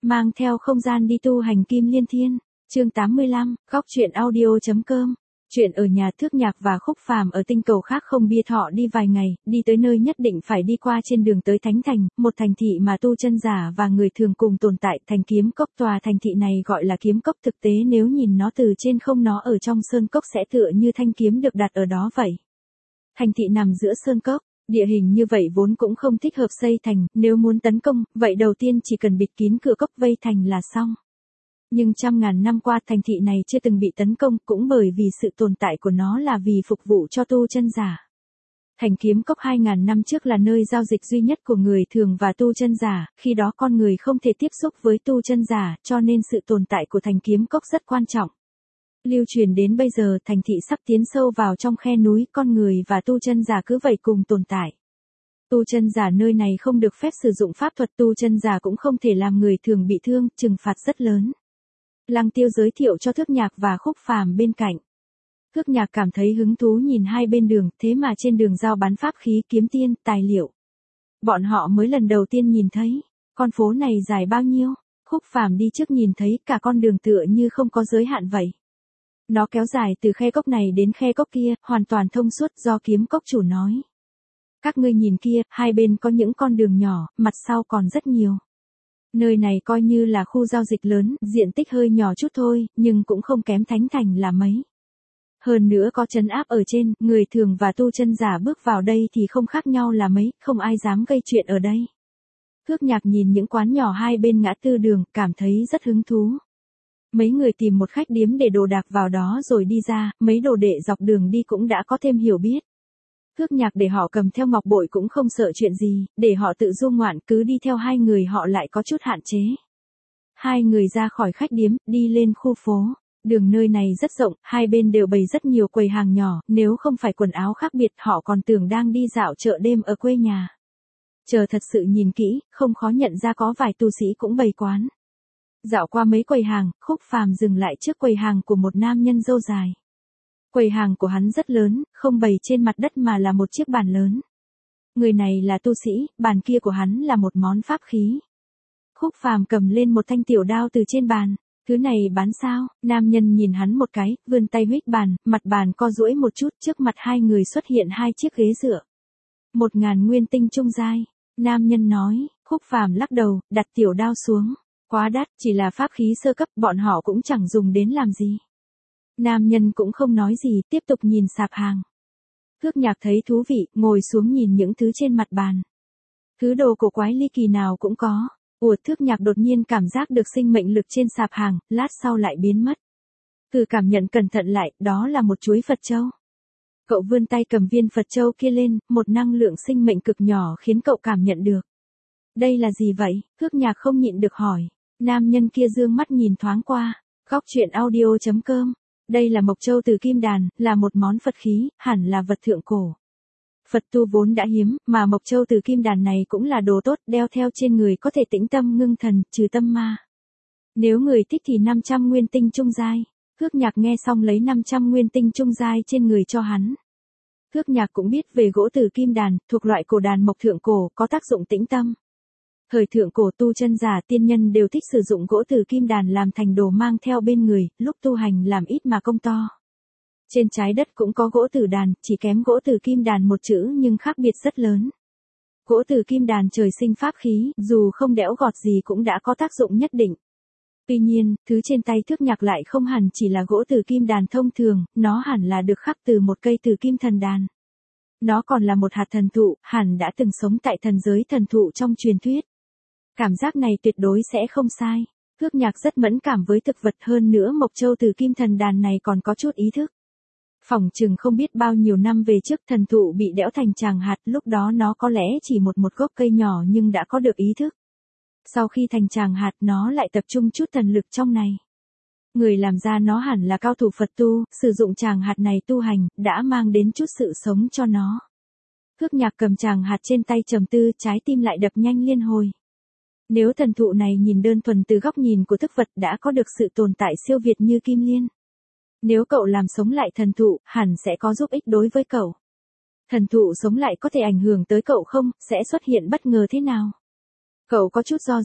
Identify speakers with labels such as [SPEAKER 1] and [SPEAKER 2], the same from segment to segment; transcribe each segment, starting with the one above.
[SPEAKER 1] mang theo không gian đi tu hành Kim Liên Thiên. Chương 85, góc truyện audio.com. Chuyện ở nhà Thước Nhạc và Khúc Phàm ở tinh cầu khác không bia thọ đi vài ngày, đi tới nơi nhất định phải đi qua trên đường tới Thánh Thành, một thành thị mà tu chân giả và người thường cùng tồn tại. Thành Kiếm Cốc, tòa thành thị này gọi là Kiếm Cốc, thực tế nếu nhìn nó từ trên không, nó ở trong sơn cốc sẽ tựa như thanh kiếm được đặt ở đó vậy. Thành thị nằm giữa sơn cốc. Địa hình như vậy vốn cũng không thích hợp xây thành, nếu muốn tấn công, vậy đầu tiên chỉ cần bịt kín cửa cốc vây thành là xong. Nhưng trăm ngàn năm qua thành thị này chưa từng bị tấn công, cũng bởi vì sự tồn tại của nó là vì phục vụ cho tu chân giả. Thành Kiếm Cốc 2000 năm trước là nơi giao dịch duy nhất của người thường và tu chân giả, khi đó con người không thể tiếp xúc với tu chân giả, cho nên sự tồn tại của Thành Kiếm Cốc rất quan trọng. Lưu truyền đến bây giờ, thành thị sắp tiến sâu vào trong khe núi, con người và tu chân giả cứ vậy cùng tồn tại. Tu chân giả nơi này không được phép sử dụng pháp thuật, tu chân giả cũng không thể làm người thường bị thương, trừng phạt rất lớn. Lăng Tiêu giới thiệu cho Thước Nhạc và Khúc Phàm bên cạnh. Thước Nhạc cảm thấy hứng thú nhìn hai bên đường, thế mà trên đường giao bán pháp khí, kiếm tiên, tài liệu. Bọn họ mới lần đầu tiên nhìn thấy, con phố này dài bao nhiêu? Khúc Phàm đi trước nhìn thấy cả con đường tựa như không có giới hạn vậy. Nó kéo dài từ khe cốc này đến khe cốc kia, hoàn toàn thông suốt, do Kiếm Cốc chủ nói. Các ngươi nhìn kia, hai bên có những con đường nhỏ, mặt sau còn rất nhiều. Nơi này coi như là khu giao dịch lớn, diện tích hơi nhỏ chút thôi, nhưng cũng không kém Thánh Thành là mấy. Hơn nữa có trấn áp ở trên, người thường và tu chân giả bước vào đây thì không khác nhau là mấy, không ai dám gây chuyện ở đây. Thước Nhạc nhìn những quán nhỏ hai bên ngã tư đường, cảm thấy rất hứng thú. Mấy người tìm một khách điếm để đồ đạc vào đó rồi đi ra, mấy đồ đệ dọc đường đi cũng đã có thêm hiểu biết. Thước Nhạc để họ cầm theo ngọc bội cũng không sợ chuyện gì, để họ tự du ngoạn, cứ đi theo hai người họ lại có chút hạn chế. Hai người ra khỏi khách điếm, đi lên khu phố. Đường nơi này rất rộng, hai bên đều bày rất nhiều quầy hàng nhỏ, nếu không phải quần áo khác biệt họ còn tưởng đang đi dạo chợ đêm ở quê nhà. Chờ thật sự nhìn kỹ, không khó nhận ra có vài tu sĩ cũng bày quán. Dạo qua mấy quầy hàng, Khúc Phàm dừng lại trước quầy hàng của một nam nhân râu dài. Quầy hàng của hắn rất lớn, không bày trên mặt đất mà là một chiếc bàn lớn. Người này là tu sĩ, bàn kia của hắn là một món pháp khí. Khúc Phàm cầm lên một thanh tiểu đao từ trên bàn. Thứ này bán sao? Nam nhân nhìn hắn một cái, vươn tay huých bàn, mặt bàn co duỗi một chút, trước mặt hai người xuất hiện hai chiếc ghế dựa. 1000 nguyên tinh trung giai. Nam nhân nói. Khúc Phàm lắc đầu, đặt tiểu đao xuống. Quá đắt, chỉ là pháp khí sơ cấp, bọn họ cũng chẳng dùng đến làm gì. Nam nhân cũng không nói gì, tiếp tục nhìn sạp hàng. Thước Nhạc thấy thú vị, ngồi xuống nhìn những thứ trên mặt bàn. Thứ đồ cổ quái ly kỳ nào cũng có. Thước Nhạc đột nhiên cảm giác được sinh mệnh lực trên sạp hàng, lát sau lại biến mất. Từ cảm nhận cẩn thận lại, đó là một chuối Phật châu. Cậu vươn tay cầm viên Phật châu kia lên, một năng lượng sinh mệnh cực nhỏ khiến cậu cảm nhận được. Đây là gì vậy? Thước Nhạc không nhịn được hỏi. Nam nhân kia dương mắt nhìn thoáng qua. Góc truyện audio.com. Đây là mộc châu từ kim đàn, là một món Phật khí, hẳn là vật thượng cổ. Phật tu vốn đã hiếm, mà mộc châu từ kim đàn này cũng là đồ tốt, đeo theo trên người có thể tĩnh tâm ngưng thần, trừ tâm ma. Nếu người thích thì 500 nguyên tinh trung giai. Thước Nhạc nghe xong lấy 500 nguyên tinh trung giai trên người cho hắn. Thước Nhạc cũng biết về gỗ từ kim đàn, thuộc loại cổ đàn mộc thượng cổ, có tác dụng tĩnh tâm. Thời thượng cổ tu chân giả tiên nhân đều thích sử dụng gỗ từ kim đàn làm thành đồ mang theo bên người, lúc tu hành làm ít mà công to. Trên trái đất cũng có gỗ từ đàn, chỉ kém gỗ từ kim đàn một chữ nhưng khác biệt rất lớn. Gỗ từ kim đàn trời sinh pháp khí, dù không đẽo gọt gì cũng đã có tác dụng nhất định. Tuy nhiên, thứ trên tay Thước Nhạc lại không hẳn chỉ là gỗ từ kim đàn thông thường, nó hẳn là được khắc từ một cây từ kim thần đàn. Nó còn là một hạt thần thụ, hẳn đã từng sống tại thần giới thần thụ trong truyền thuyết. Cảm giác này tuyệt đối sẽ không sai. Thước Nhạc rất mẫn cảm với thực vật, hơn nữa mộc châu từ kim thần đàn này còn có chút ý thức. Phỏng chừng không biết bao nhiêu năm về trước thần thụ bị đẽo thành tràng hạt, lúc đó nó có lẽ chỉ một gốc cây nhỏ nhưng đã có được ý thức. Sau khi thành tràng hạt nó lại tập trung chút thần lực trong này. Người làm ra nó hẳn là cao thủ Phật tu, sử dụng tràng hạt này tu hành, đã mang đến chút sự sống cho nó. Thước Nhạc cầm tràng hạt trên tay trầm tư, trái tim lại đập nhanh liên hồi. Nếu thần thụ này nhìn đơn thuần từ góc nhìn của thức vật đã có được sự tồn tại siêu việt như Kim Liên. Nếu cậu làm sống lại thần thụ, hẳn sẽ có giúp ích đối với cậu. Thần thụ sống lại có thể ảnh hưởng tới cậu không, sẽ xuất hiện bất ngờ thế nào? Cậu có chút do dự.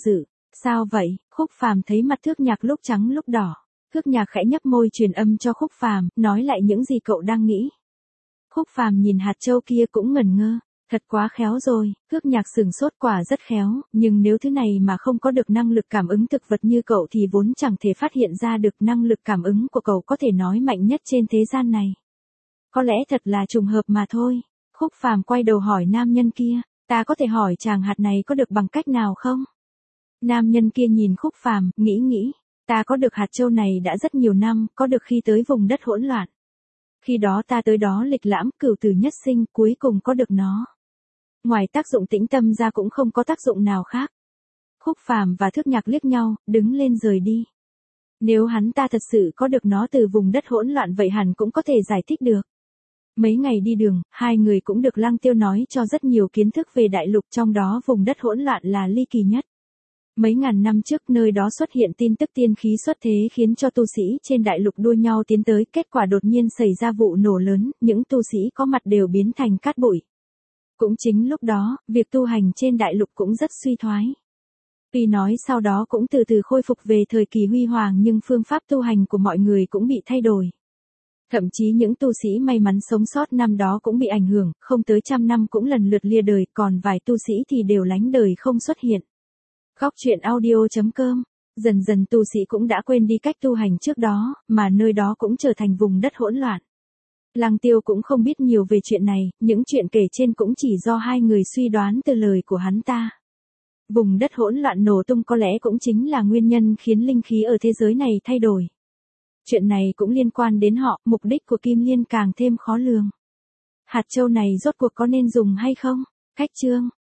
[SPEAKER 1] Sao vậy? Khúc Phàm thấy mặt Thước Nhạc lúc trắng lúc đỏ. Thước Nhạc khẽ nhấp môi truyền âm cho Khúc Phàm, nói lại những gì cậu đang nghĩ. Khúc Phàm nhìn hạt châu kia cũng ngẩn ngơ. Thật quá khéo rồi, Thước Nhạc sửng sốt, quả rất khéo, nhưng nếu thứ này mà không có được năng lực cảm ứng thực vật như cậu thì vốn chẳng thể phát hiện ra được. Năng lực cảm ứng của cậu có thể nói mạnh nhất trên thế gian này. Có lẽ thật là trùng hợp mà thôi. Khúc Phàm quay đầu hỏi nam nhân kia, ta có thể hỏi chàng hạt này có được bằng cách nào không? Nam nhân kia nhìn Khúc Phàm, nghĩ, ta có được hạt châu này đã rất nhiều năm, có được khi tới vùng đất hỗn loạn. Khi đó ta tới đó lịch lãm, cửu tử nhất sinh, cuối cùng có được nó. Ngoài tác dụng tĩnh tâm ra cũng không có tác dụng nào khác. Khúc Phàm và Thước Nhạc liếc nhau, đứng lên rời đi. Nếu hắn ta thật sự có được nó từ vùng đất hỗn loạn vậy hẳn cũng có thể giải thích được. Mấy ngày đi đường, hai người cũng được Lăng Tiêu nói cho rất nhiều kiến thức về đại lục, trong đó vùng đất hỗn loạn là ly kỳ nhất. Mấy ngàn năm trước nơi đó xuất hiện tin tức tiên khí xuất thế khiến cho tu sĩ trên đại lục đua nhau tiến tới, kết quả đột nhiên xảy ra vụ nổ lớn, những tu sĩ có mặt đều biến thành cát bụi. Cũng chính lúc đó, việc tu hành trên đại lục cũng rất suy thoái. Tuy nói sau đó cũng từ từ khôi phục về thời kỳ huy hoàng nhưng phương pháp tu hành của mọi người cũng bị thay đổi. Thậm chí những tu sĩ may mắn sống sót năm đó cũng bị ảnh hưởng, không tới 100 năm cũng lần lượt lìa đời, còn vài tu sĩ thì đều lánh đời không xuất hiện. Góc truyện audio.com. Dần dần tu sĩ cũng đã quên đi cách tu hành trước đó, mà nơi đó cũng trở thành vùng đất hỗn loạn. Lăng Tiêu cũng không biết nhiều về chuyện này, những chuyện kể trên cũng chỉ do hai người suy đoán từ lời của hắn ta. Vùng đất hỗn loạn nổ tung có lẽ cũng chính là nguyên nhân khiến linh khí ở thế giới này thay đổi. Chuyện này cũng liên quan đến họ, mục đích của Kim Liên càng thêm khó lường. Hạt châu này rốt cuộc có nên dùng hay không? Cách chương